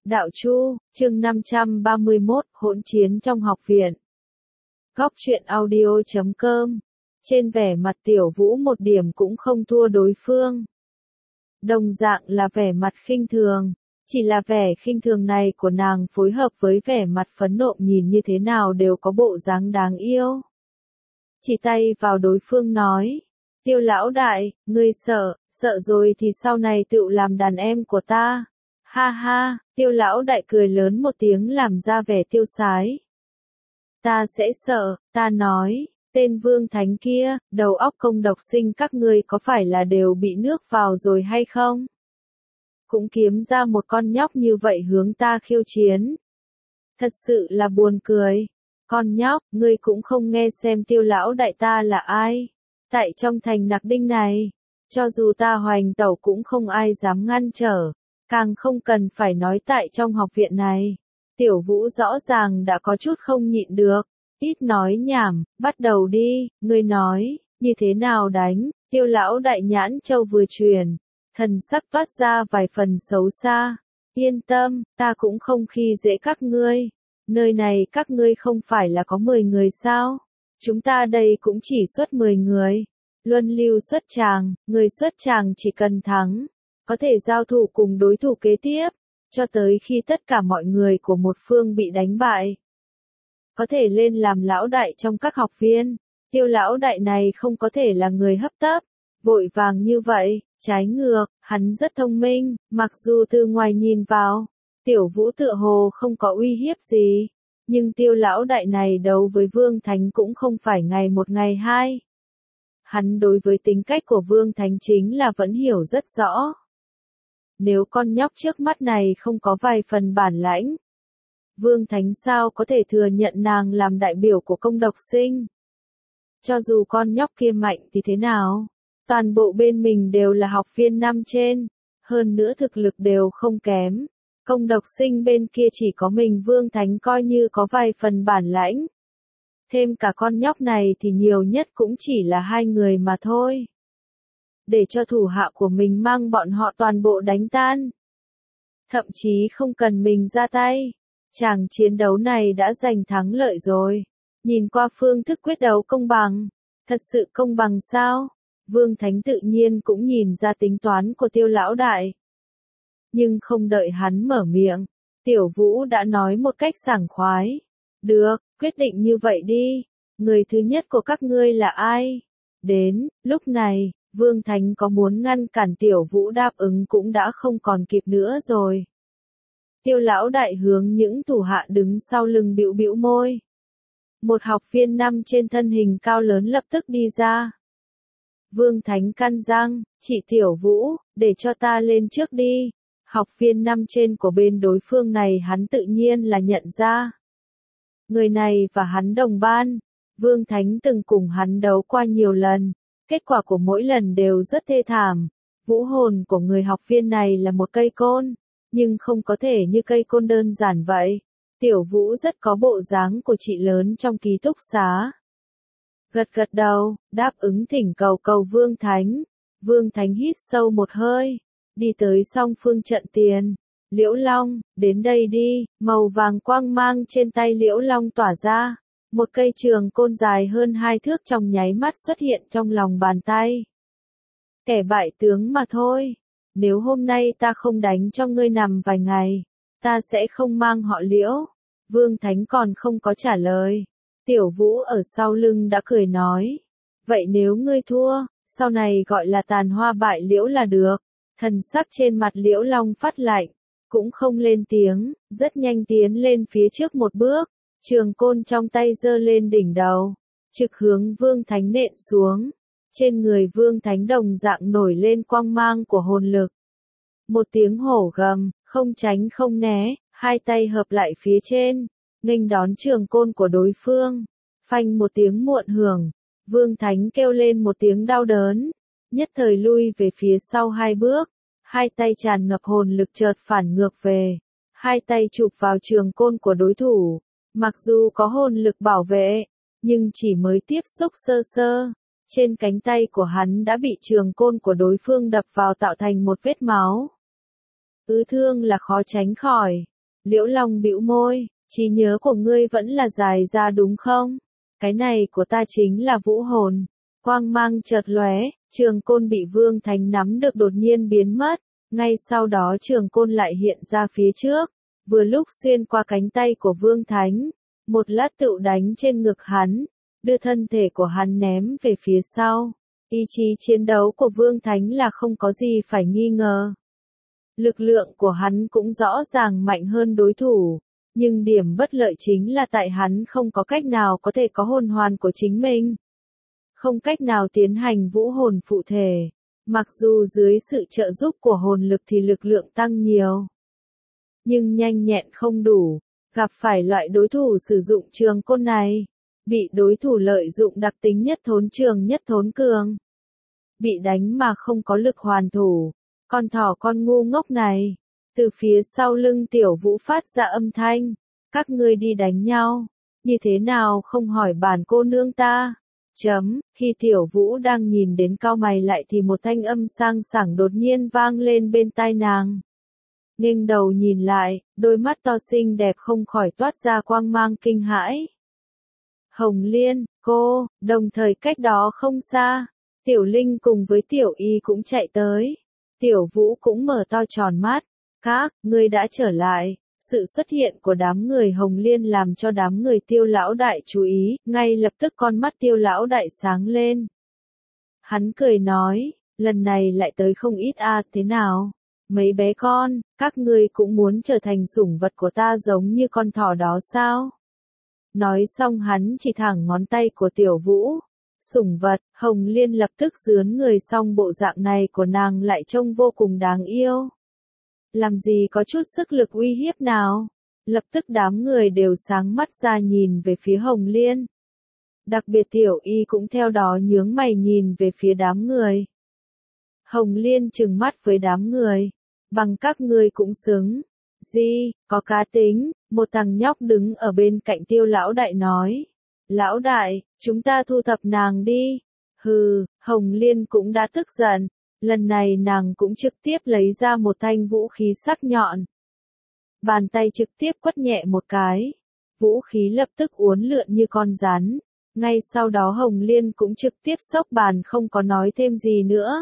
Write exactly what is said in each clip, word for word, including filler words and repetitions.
Đạo Chu, chương năm trăm ba mươi mốt, hỗn chiến trong học viện. Góc truyện audio chấm com. Trên vẻ mặt Tiểu Vũ một điểm cũng không thua đối phương. Đồng dạng là vẻ mặt khinh thường, chỉ là vẻ khinh thường này của nàng phối hợp với vẻ mặt phẫn nộ nhìn như thế nào đều có bộ dáng đáng yêu. Chỉ tay vào đối phương nói, Tiêu lão đại, ngươi sợ, sợ rồi thì sau này tự làm đàn em của ta. Ha ha, Tiêu lão đại cười lớn một tiếng làm ra vẻ tiêu sái. Ta sẽ sợ, ta nói, tên Vương Thánh kia, đầu óc công độc sinh các ngươi có phải là đều bị nước vào rồi hay không? Cũng kiếm ra một con nhóc như vậy hướng ta khiêu chiến. Thật sự là buồn cười. Con nhóc, ngươi cũng không nghe xem Tiêu lão đại ta là ai. Tại trong thành Nặc Đinh này, cho dù ta hoành tẩu cũng không ai dám ngăn trở. Càng không cần phải nói tại trong học viện này. Tiểu Vũ rõ ràng đã có chút không nhịn được. Ít nói nhảm, bắt đầu đi, ngươi nói, như thế nào đánh, Tiêu lão đại nhãn châu vừa truyền. Thần sắc toát ra vài phần xấu xa. Yên tâm, ta cũng không khi dễ các ngươi. Nơi này các ngươi không phải là có mười người sao? Chúng ta đây cũng chỉ xuất mười người. Luân lưu xuất tràng, người xuất tràng chỉ cần thắng. Có thể giao thủ cùng đối thủ kế tiếp, cho tới khi tất cả mọi người của một phương bị đánh bại. Có thể lên làm lão đại trong các học viên. Tiêu lão đại này không có thể là người hấp tấp, vội vàng như vậy, trái ngược, hắn rất thông minh, mặc dù từ ngoài nhìn vào, Tiểu Vũ tựa hồ không có uy hiếp gì, nhưng Tiêu lão đại này đấu với Vương Thánh cũng không phải ngày một ngày hai. Hắn đối với tính cách của Vương Thánh chính là vẫn hiểu rất rõ. Nếu con nhóc trước mắt này không có vài phần bản lãnh, Vương Thánh sao có thể thừa nhận nàng làm đại biểu của công độc sinh? Cho dù con nhóc kia mạnh thì thế nào? Toàn bộ bên mình đều là học viên năm trên, hơn nữa thực lực đều không kém. Công độc sinh bên kia chỉ có mình Vương Thánh coi như có vài phần bản lãnh. Thêm cả con nhóc này thì nhiều nhất cũng chỉ là hai người mà thôi. Để cho thủ hạ của mình mang bọn họ toàn bộ đánh tan. Thậm chí không cần mình ra tay. Chàng chiến đấu này đã giành thắng lợi rồi. Nhìn qua phương thức quyết đấu công bằng. Thật sự công bằng sao? Vương Thánh tự nhiên cũng nhìn ra tính toán của Tiêu lão đại. Nhưng không đợi hắn mở miệng, Tiểu Vũ đã nói một cách sảng khoái. Được, quyết định như vậy đi. Người thứ nhất của các ngươi là ai? Đến, lúc này, Vương Thánh có muốn ngăn cản Tiểu Vũ đáp ứng cũng đã không còn kịp nữa rồi. Tiêu lão đại hướng những thủ hạ đứng sau lưng bĩu bĩu môi. Một học viên năm trên thân hình cao lớn lập tức đi ra. Vương Thánh căn răng, chị Tiểu Vũ, để cho ta lên trước đi. Học viên năm trên của bên đối phương này hắn tự nhiên là nhận ra. Người này và hắn đồng ban. Vương Thánh từng cùng hắn đấu qua nhiều lần. Kết quả của mỗi lần đều rất thê thảm. Vũ hồn của người học viên này là một cây côn. Nhưng không có thể như cây côn đơn giản vậy. Tiểu Vũ rất có bộ dáng của chị lớn trong ký túc xá. Gật gật đầu, đáp ứng thỉnh cầu cầu Vương Thánh. Vương Thánh hít sâu một hơi, đi tới song phương trận tiền. Liễu Long, đến đây đi, màu vàng quang mang trên tay Liễu Long tỏa ra. Một cây trường côn dài hơn hai thước trong nháy mắt xuất hiện trong lòng bàn tay. Kẻ bại tướng mà thôi. Nếu hôm nay ta không đánh cho ngươi nằm vài ngày, ta sẽ không mang họ Liễu. Vương Thánh còn không có trả lời. Tiểu Vũ ở sau lưng đã cười nói. Vậy nếu ngươi thua, sau này gọi là tàn hoa bại liễu là được. Thần sắc trên mặt Liễu Long phát lạnh, cũng không lên tiếng, rất nhanh tiến lên phía trước một bước. Trường côn trong tay giơ lên đỉnh đầu, trực hướng Vương Thánh nện xuống. Trên người Vương Thánh đồng dạng nổi lên quang mang của hồn lực. Một tiếng hổ gầm, không tránh không né, hai tay hợp lại phía trên, nghênh đón trường côn của đối phương. Phanh một tiếng muộn hưởng, Vương Thánh kêu lên một tiếng đau đớn, nhất thời lui về phía sau hai bước, hai tay tràn ngập hồn lực chợt phản ngược về, hai tay chụp vào trường côn của đối thủ. Mặc dù có hồn lực bảo vệ, nhưng chỉ mới tiếp xúc sơ sơ, trên cánh tay của hắn đã bị trường côn của đối phương đập vào tạo thành một vết máu. Ứ thương là khó tránh khỏi, Liễu Long bĩu môi, trí nhớ của ngươi vẫn là dài ra đúng không? Cái này của ta chính là vũ hồn. Quang mang chợt lóe, trường côn bị Vương Thánh nắm được đột nhiên biến mất, ngay sau đó trường côn lại hiện ra phía trước, vừa lúc xuyên qua cánh tay của Vương Thánh, một lát tựu đánh trên ngực hắn, đưa thân thể của hắn ném về phía sau. Ý chí chiến đấu của Vương Thánh là không có gì phải nghi ngờ. Lực lượng của hắn cũng rõ ràng mạnh hơn đối thủ, nhưng điểm bất lợi chính là tại hắn không có cách nào có thể có hồn hoàn của chính mình. Không cách nào tiến hành vũ hồn phụ thể, mặc dù dưới sự trợ giúp của hồn lực thì lực lượng tăng nhiều. Nhưng nhanh nhẹn không đủ, gặp phải loại đối thủ sử dụng trường côn này, bị đối thủ lợi dụng đặc tính nhất thốn trường nhất thốn cường. Bị đánh mà không có lực hoàn thủ, con thỏ con ngu ngốc này, từ phía sau lưng Tiểu Vũ phát ra âm thanh, các ngươi đi đánh nhau, như thế nào không hỏi bản cô nương ta. Chấm, khi Tiểu Vũ đang nhìn đến cau mày lại thì một thanh âm sang sảng đột nhiên vang lên bên tai nàng. Nghênh đầu nhìn lại, đôi mắt to xinh đẹp không khỏi toát ra quang mang kinh hãi. Hồng Liên, cô, đồng thời cách đó không xa, Tiểu Linh cùng với Tiểu Y cũng chạy tới. Tiểu Vũ cũng mở to tròn mắt, các, ngươi đã trở lại. Sự xuất hiện của đám người Hồng Liên làm cho đám người Tiêu lão đại chú ý, ngay lập tức con mắt Tiêu lão đại sáng lên. Hắn cười nói, lần này lại tới không ít a, à, thế nào? Mấy bé con, các ngươi cũng muốn trở thành sủng vật của ta giống như con thỏ đó sao? Nói xong hắn chỉ thẳng ngón tay của Tiểu Vũ. Sủng vật, Hồng Liên lập tức rướn người, xong bộ dạng này của nàng lại trông vô cùng đáng yêu. Làm gì có chút sức lực uy hiếp nào. Lập tức đám người đều sáng mắt ra nhìn về phía Hồng Liên. Đặc biệt Tiểu Y cũng theo đó nhướng mày nhìn về phía đám người. Hồng Liên trừng mắt với đám người. Bằng các ngươi cũng xứng. Gì, có cá tính, một thằng nhóc đứng ở bên cạnh Tiêu lão đại nói. Lão đại, chúng ta thu thập nàng đi. Hừ, Hồng Liên cũng đã tức giận. Lần này nàng cũng trực tiếp lấy ra một thanh vũ khí sắc nhọn. Bàn tay trực tiếp quất nhẹ một cái. Vũ khí lập tức uốn lượn như con rắn. Ngay sau đó Hồng Liên cũng trực tiếp xốc bàn không có nói thêm gì nữa.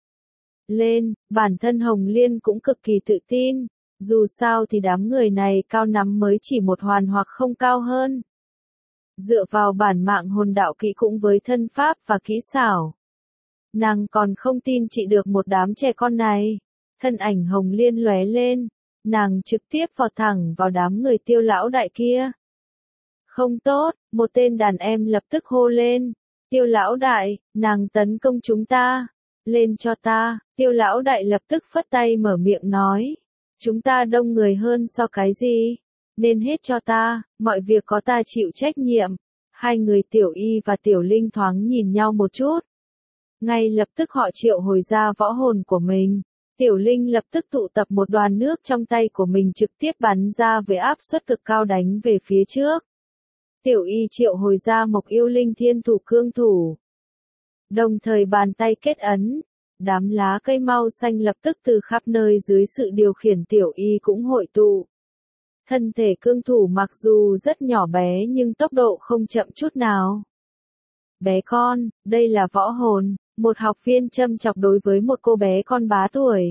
Lên, bản thân Hồng Liên cũng cực kỳ tự tin. Dù sao thì đám người này cao nắm mới chỉ một hoàn hoặc không cao hơn. Dựa vào bản mạng hồn đạo kỹ cũng với thân pháp và kỹ xảo. Nàng còn không tin trị được một đám trẻ con này. Thân ảnh Hồng Liên lóe lên, nàng trực tiếp vọt thẳng vào đám người Tiêu lão đại kia. Không tốt, một tên đàn em lập tức hô lên. Tiêu lão đại, nàng tấn công chúng ta. Lên cho ta, Tiêu lão đại lập tức phất tay mở miệng nói. Chúng ta đông người hơn so cái gì? Nên hết cho ta, mọi việc có ta chịu trách nhiệm. Hai người Tiểu Y và Tiểu Linh thoáng nhìn nhau một chút. Ngay lập tức họ triệu hồi ra võ hồn của mình. Tiểu Linh lập tức tụ tập một đoàn nước trong tay của mình trực tiếp bắn ra với áp suất cực cao đánh về phía trước. Tiểu Y triệu hồi ra Mộc Yêu Linh Thiên Thủ Cương Thủ. Đồng thời bàn tay kết ấn. Đám lá cây mau xanh lập tức từ khắp nơi dưới sự điều khiển Tiểu Y cũng hội tụ. Thân thể cương thủ mặc dù rất nhỏ bé nhưng tốc độ không chậm chút nào. Bé con, đây là võ hồn, một học viên châm chọc đối với một cô bé con bá tuổi.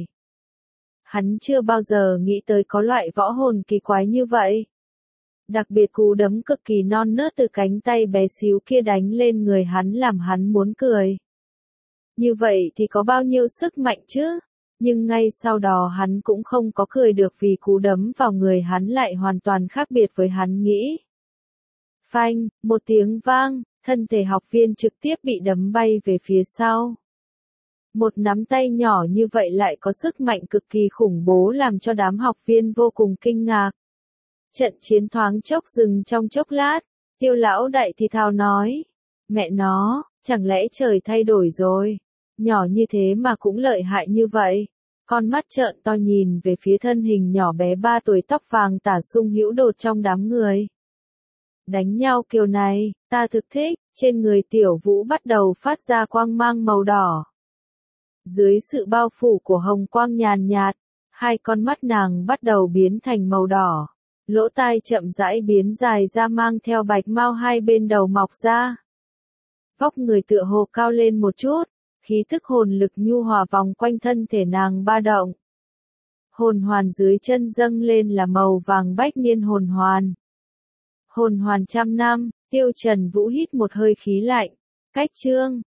Hắn chưa bao giờ nghĩ tới có loại võ hồn kỳ quái như vậy. Đặc biệt cú đấm cực kỳ non nớt từ cánh tay bé xíu kia đánh lên người hắn làm hắn muốn cười. Như vậy thì có bao nhiêu sức mạnh chứ? Nhưng ngay sau đó hắn cũng không có cười được vì cú đấm vào người hắn lại hoàn toàn khác biệt với hắn nghĩ. Phanh, một tiếng vang, thân thể học viên trực tiếp bị đấm bay về phía sau. Một nắm tay nhỏ như vậy lại có sức mạnh cực kỳ khủng bố làm cho đám học viên vô cùng kinh ngạc. Trận chiến thoáng chốc dừng trong chốc lát, Tiêu lão đại thì thào nói. Mẹ nó, chẳng lẽ trời thay đổi rồi? Nhỏ như thế mà cũng lợi hại như vậy. Con mắt trợn to nhìn về phía thân hình nhỏ bé ba tuổi tóc vàng tả sung hữu đột trong đám người. Đánh nhau kiểu này, ta thực thích, trên người Tiểu Vũ bắt đầu phát ra quang mang màu đỏ. Dưới sự bao phủ của hồng quang nhàn nhạt, hai con mắt nàng bắt đầu biến thành màu đỏ. Lỗ tai chậm rãi biến dài ra mang theo bạch mau hai bên đầu mọc ra. Vóc người tựa hồ cao lên một chút, khí thức hồn lực nhu hòa vòng quanh thân thể nàng ba động. Hồn hoàn dưới chân dâng lên là màu vàng bách niên hồn hoàn. Hồn hoàn trăm năm, Tiêu Trần Vũ hít một hơi khí lạnh. Cách chương